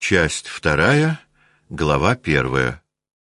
Часть 2, глава 1.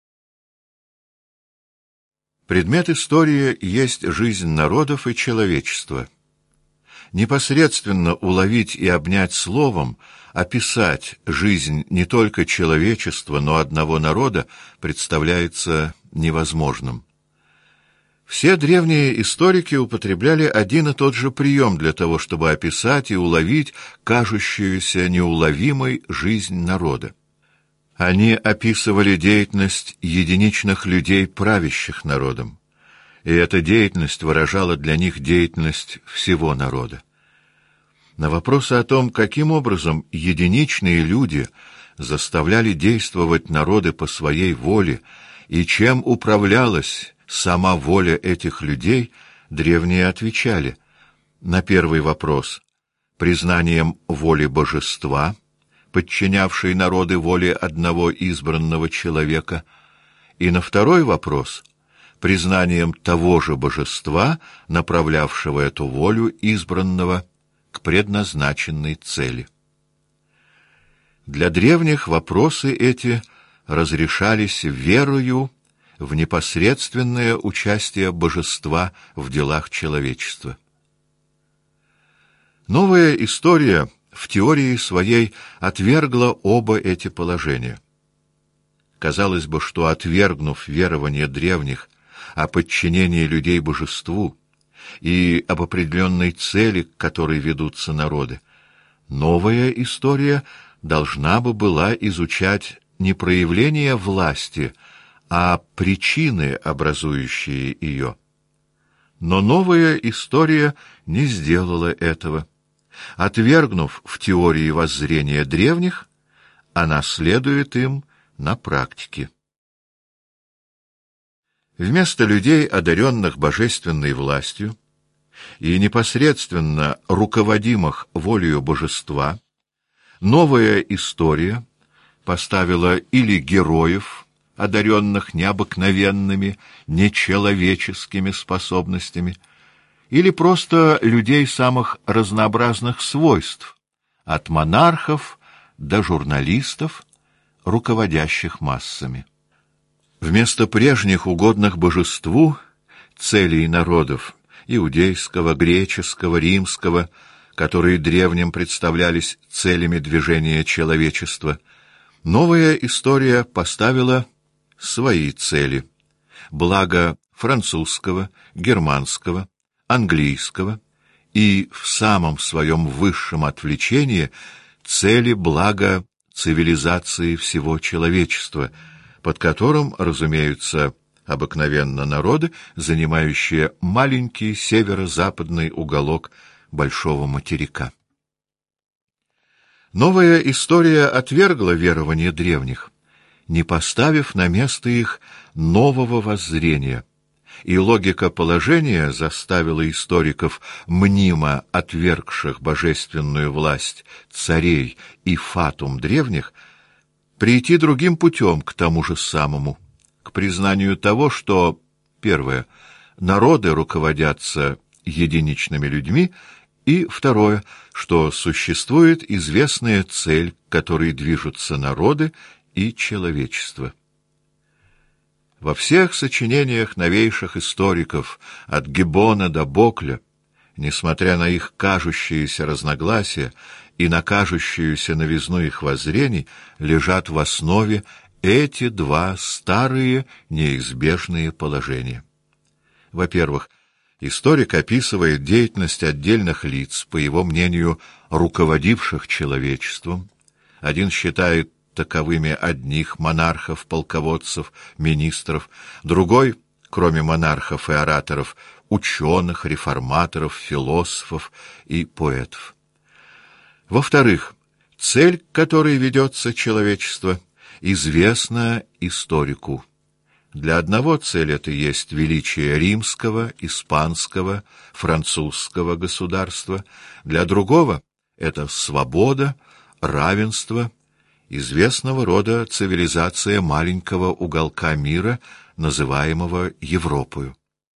Предмет истории есть жизнь народов и человечества. Непосредственно уловить и обнять словом, описать жизнь не только человечества, но одного народа представляется невозможным. Все древние историки употребляли один и тот же прием для того, чтобы описать и уловить кажущуюся неуловимой жизнь народа. Они описывали деятельность единичных людей, правящих народом, и эта деятельность выражала для них деятельность всего народа. На вопросы о том, каким образом единичные люди заставляли действовать народы по своей воле и чем управлялась сама воля этих людей, древние отвечали на первый вопрос признанием воли божества, подчинявшей народы воле одного избранного человека, и на второй вопрос признанием того же божества, направлявшего эту волю избранного к предназначенной цели. Для древних вопросы эти разрешались верою в непосредственное участие божества в делах человечества. Новая история в теории своей отвергла оба эти положения. Казалось бы, что, отвергнув верование древних о подчинении людей божеству и об определенной цели, к которой ведутся народы, новая история должна бы была изучать не проявление власти, а причины, образующие ее. Но новая история не сделала этого. Отвергнув в теории воззрения древних, она следует им на практике. Вместо людей, одаренных божественной властью и непосредственно руководимых волею божества, новая история поставила или героев, одаренных необыкновенными, нечеловеческими способностями, или просто людей самых разнообразных свойств, от монархов до журналистов, руководящих массами. Вместо прежних угодных божеству целей народов иудейского, греческого, римского, которые древним представлялись целями движения человечества, новая история поставила свои цели: благо французского, германского, английского и в самом своем высшем отвлечении цели блага цивилизации всего человечества, под которым разумеются обыкновенно народы, занимающие маленький северо-западный уголок большого материка. Новая история отвергла верование древних, не поставив на место их нового воззрения, и логика положения заставила историков, мнимо отвергших божественную власть царей и фатум древних, прийти другим путем к тому же самому, к признанию того, что, первое, народы руководятся единичными людьми, и, второе, что существует известная цель, к которой движутся народы и человечество. Во всех сочинениях новейших историков, от Гиббона до Бокля, несмотря на их кажущиеся разногласия и на кажущуюся новизну их воззрений, лежат в основе эти два старые неизбежные положения. Во-первых, историк описывает деятельность отдельных лиц, по его мнению, руководивших человечеством. Один считает таковыми одних монархов, полководцев, министров, другой, кроме монархов и ораторов, ученых, реформаторов, философов и поэтов. Во-вторых, цель, к которой ведется человечество, известна историку. Для одного цель эта есть величие римского, испанского, французского государства, для другого — это свобода, равенство, известного рода цивилизация маленького уголка мира, называемого Европою.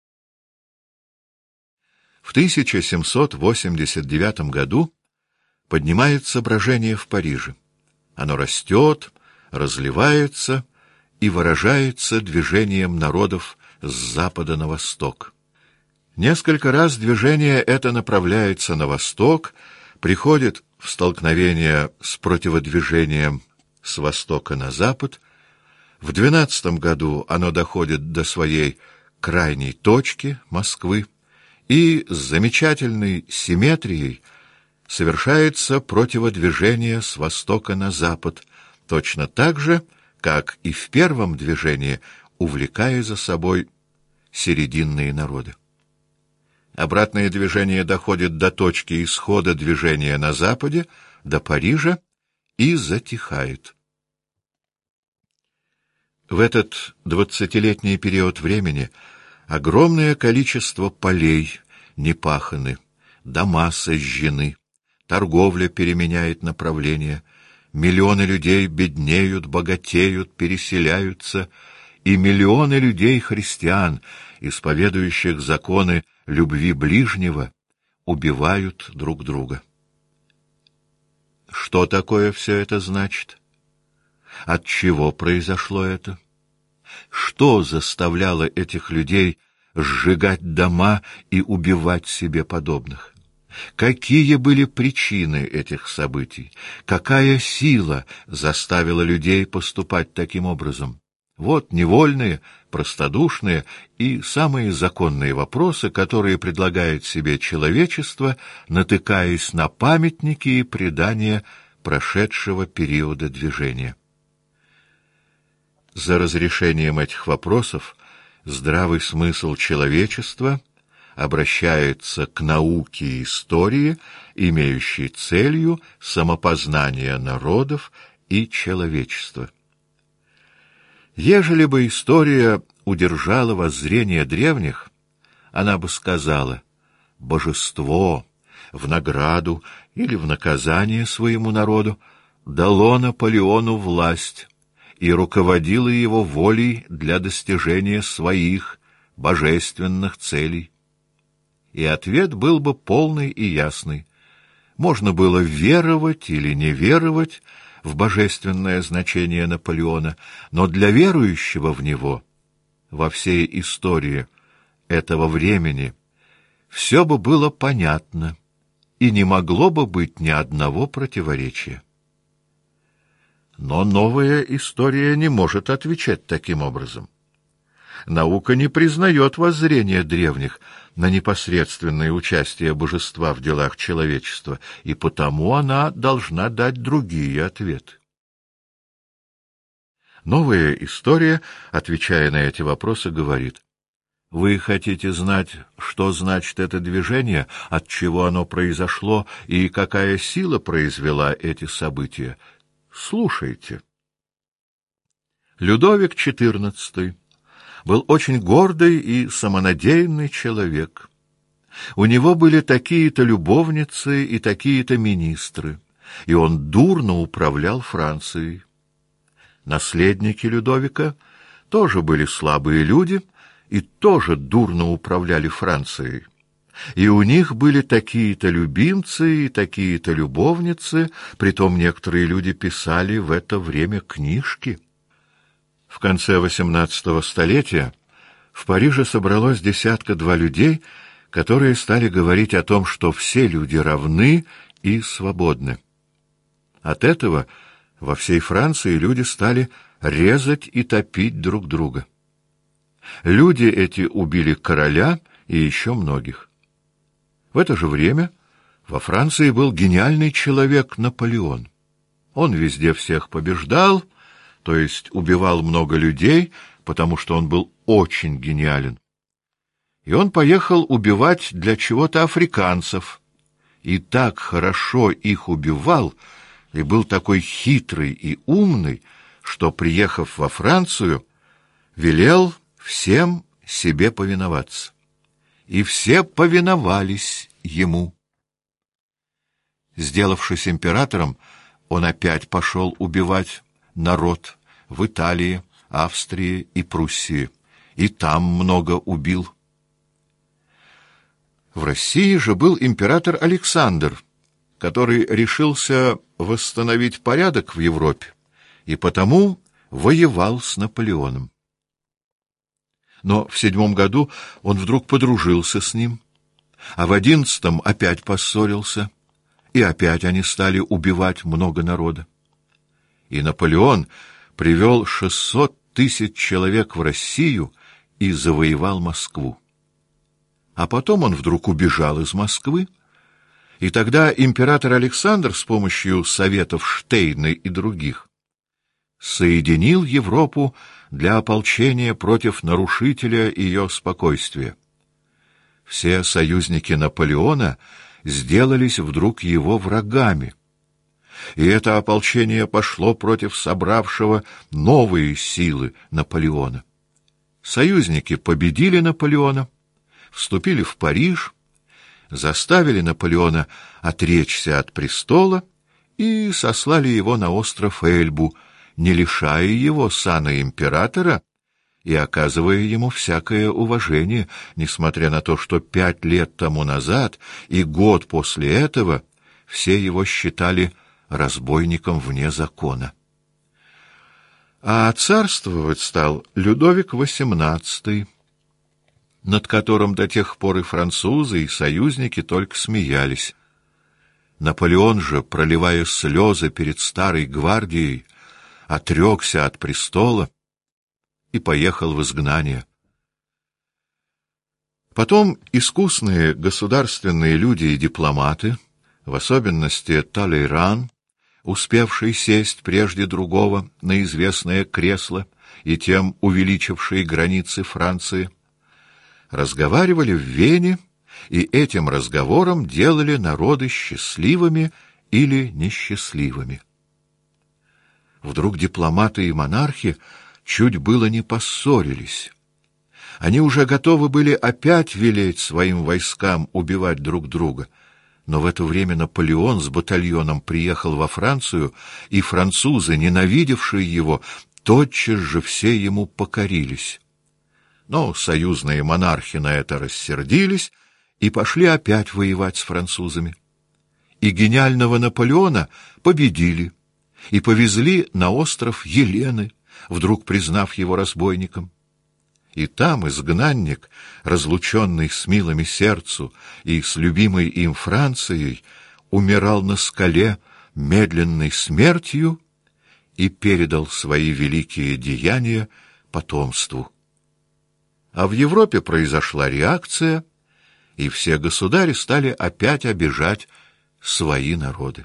В 1789 году поднимается брожение в Париже. Оно растет, разливается и выражается движением народов с запада на восток. Несколько раз движение это направляется на восток, приходит в столкновение с противодвижением с востока на запад. В 12 году оно доходит до своей крайней точки, Москвы, и с замечательной симметрией совершается противодвижение с востока на запад, точно так же, как и в первом движении, увлекая за собой серединные народы. Обратное движение доходит до точки исхода движения на западе, до Парижа, и затихает. В этот 20-летний период времени огромное количество полей не паханы, дома сожжены, торговля переменяет направление, миллионы людей беднеют, богатеют, переселяются, и миллионы людей-христиан, исповедующих законы любви ближнего, убивают друг друга. Что такое все это значит? От чего произошло это? Что заставляло этих людей сжигать дома и убивать себе подобных? Какие были причины этих событий? Какая сила заставила людей поступать таким образом? Вот невольные, простодушные и самые законные вопросы, которые предлагает себе человечество, натыкаясь на памятники и предания прошедшего периода движения. За разрешением этих вопросов здравый смысл человечества обращается к науке и истории, имеющей целью самопознание народов и человечества. Ежели бы история удержала воззрение древних, она бы сказала: божество в награду или в наказание своему народу дало Наполеону власть и руководило его волей для достижения своих божественных целей. И ответ был бы полный и ясный. Можно было веровать или не веровать в божественное значение Наполеона, но для верующего в него, во всей истории этого времени, все бы было понятно, и не могло бы быть ни одного противоречия. Но новая история не может отвечать таким образом. Наука не признает воззрения древних на непосредственное участие божества в делах человечества, и потому она должна дать другие ответы. Новая история, отвечая на эти вопросы, говорит: вы хотите знать, что значит это движение, от чего оно произошло и какая сила произвела эти события? Слушайте. Людовик XIV был очень гордый и самонадеянный человек. У него были такие-то любовницы и такие-то министры, и он дурно управлял Францией. Наследники Людовика тоже были слабые люди и тоже дурно управляли Францией. И у них были такие-то любимцы и такие-то любовницы, притом некоторые люди писали в это время книжки. В конце XVIII столетия в Париже собралось 10-2 людей, которые стали говорить о том, что все люди равны и свободны. От этого во всей Франции люди стали резать и топить друг друга. Люди эти убили короля и еще многих. В это же время во Франции был гениальный человек Наполеон. Он везде всех побеждал, то есть убивал много людей, потому что он был очень гениален. И он поехал убивать для чего-то африканцев, и так хорошо их убивал, и был такой хитрый и умный, что, приехав во Францию, велел всем себе повиноваться. И все повиновались ему. Сделавшись императором, он опять пошел убивать народ в Италии, Австрии и Пруссии, и там много убил. В России же был император Александр, который решился восстановить порядок в Европе и потому воевал с Наполеоном. Но в 7 году он вдруг подружился с ним, а в 11 опять поссорился, и опять они стали убивать много народа. И Наполеон привел 600 000 человек в Россию и завоевал Москву. А потом он вдруг убежал из Москвы, и тогда император Александр с помощью советов Штейна и других соединил Европу для ополчения против нарушителя ее спокойствия. Все союзники Наполеона сделались вдруг его врагами, и это ополчение пошло против собравшего новые силы Наполеона. Союзники победили Наполеона, вступили в Париж, заставили Наполеона отречься от престола и сослали его на остров Эльбу, не лишая его сана императора и оказывая ему всякое уважение, несмотря на то, что 5 лет тому назад и год после этого все его считали разбойником вне закона. А царствовать стал Людовик XVIII, над которым до тех пор и французы, и союзники только смеялись. Наполеон же, проливая слезы перед старой гвардией, отрекся от престола и поехал в изгнание. Потом искусные государственные люди и дипломаты, в особенности Талейран, успевший сесть прежде другого на известное кресло и тем увеличивший границы Франции, разговаривали в Вене и этим разговором делали народы счастливыми или несчастливыми. Вдруг дипломаты и монархи чуть было не поссорились. Они уже готовы были опять велеть своим войскам убивать друг друга, но в это время Наполеон с батальоном приехал во Францию, и французы, ненавидевшие его, тотчас же все ему покорились. Но союзные монархи на это рассердились и пошли опять воевать с французами. И гениального Наполеона победили и повезли на остров Елены, вдруг признав его разбойником. И там изгнанник, разлученный с милыми сердцу и с любимой им Францией, умирал на скале медленной смертью и передал свои великие деяния потомству. А в Европе произошла реакция, и все государи стали опять обижать свои народы.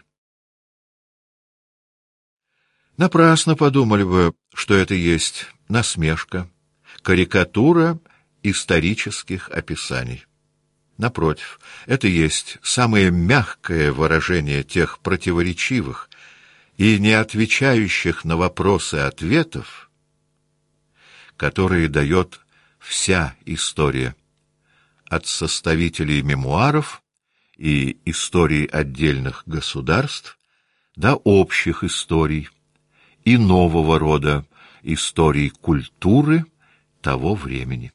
Напрасно подумали бы, что это есть насмешка, карикатура исторических описаний. Напротив, это есть самое мягкое выражение тех противоречивых и не отвечающих на вопросы ответов, которые дает вся история, от составителей мемуаров и историй отдельных государств до общих историй и нового рода историй культуры того времени.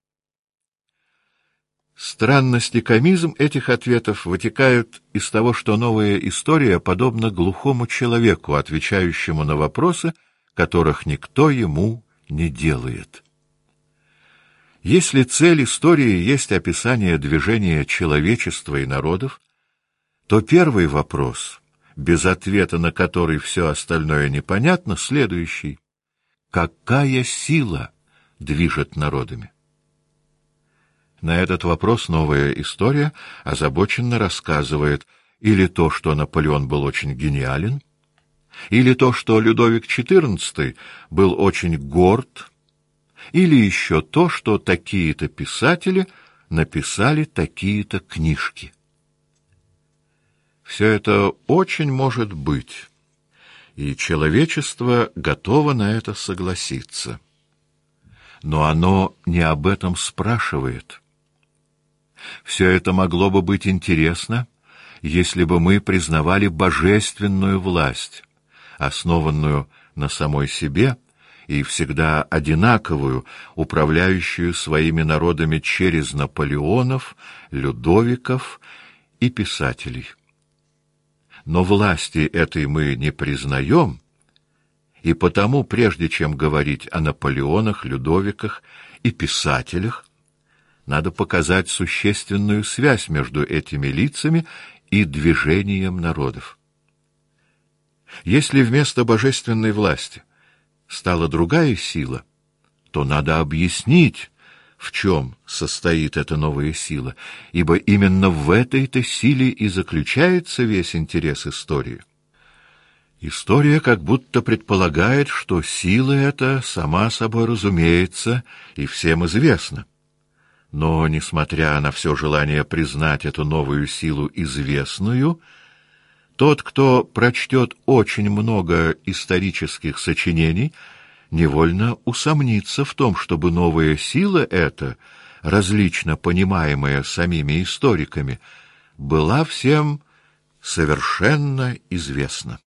Странность и комизм этих ответов вытекают из того, что новая история подобна глухому человеку, отвечающему на вопросы, которых никто ему не делает. Если цель истории есть описание движения человечества и народов, то первый вопрос, без ответа на который все остальное непонятно, следующий: какая сила движет народами? На этот вопрос новая история озабоченно рассказывает или то, что Наполеон был очень гениален, или то, что Людовик XIV был очень горд, или еще то, что такие-то писатели написали такие-то книжки. Все это очень может быть, и человечество готово на это согласиться. Но оно не об этом спрашивает. Все это могло бы быть интересно, если бы мы признавали божественную власть, основанную на самой себе и всегда одинаковую, управляющую своими народами через Наполеонов, Людовиков и писателей. но власти этой мы не признаем, и потому, прежде чем говорить о Наполеонах, Людовиках и писателях, надо показать существенную связь между этими лицами и движением народов. Если вместо божественной власти стала другая сила, то надо объяснить, в чем состоит эта новая сила, ибо именно в этой-то силе и заключается весь интерес истории. История как будто предполагает, что сила эта сама собой разумеется и всем известна. Но, несмотря на все желание признать эту новую силу известную, тот, кто прочтет очень много исторических сочинений, невольно усомнится в том, чтобы новая сила эта, различно понимаемая самими историками, была всем совершенно известна.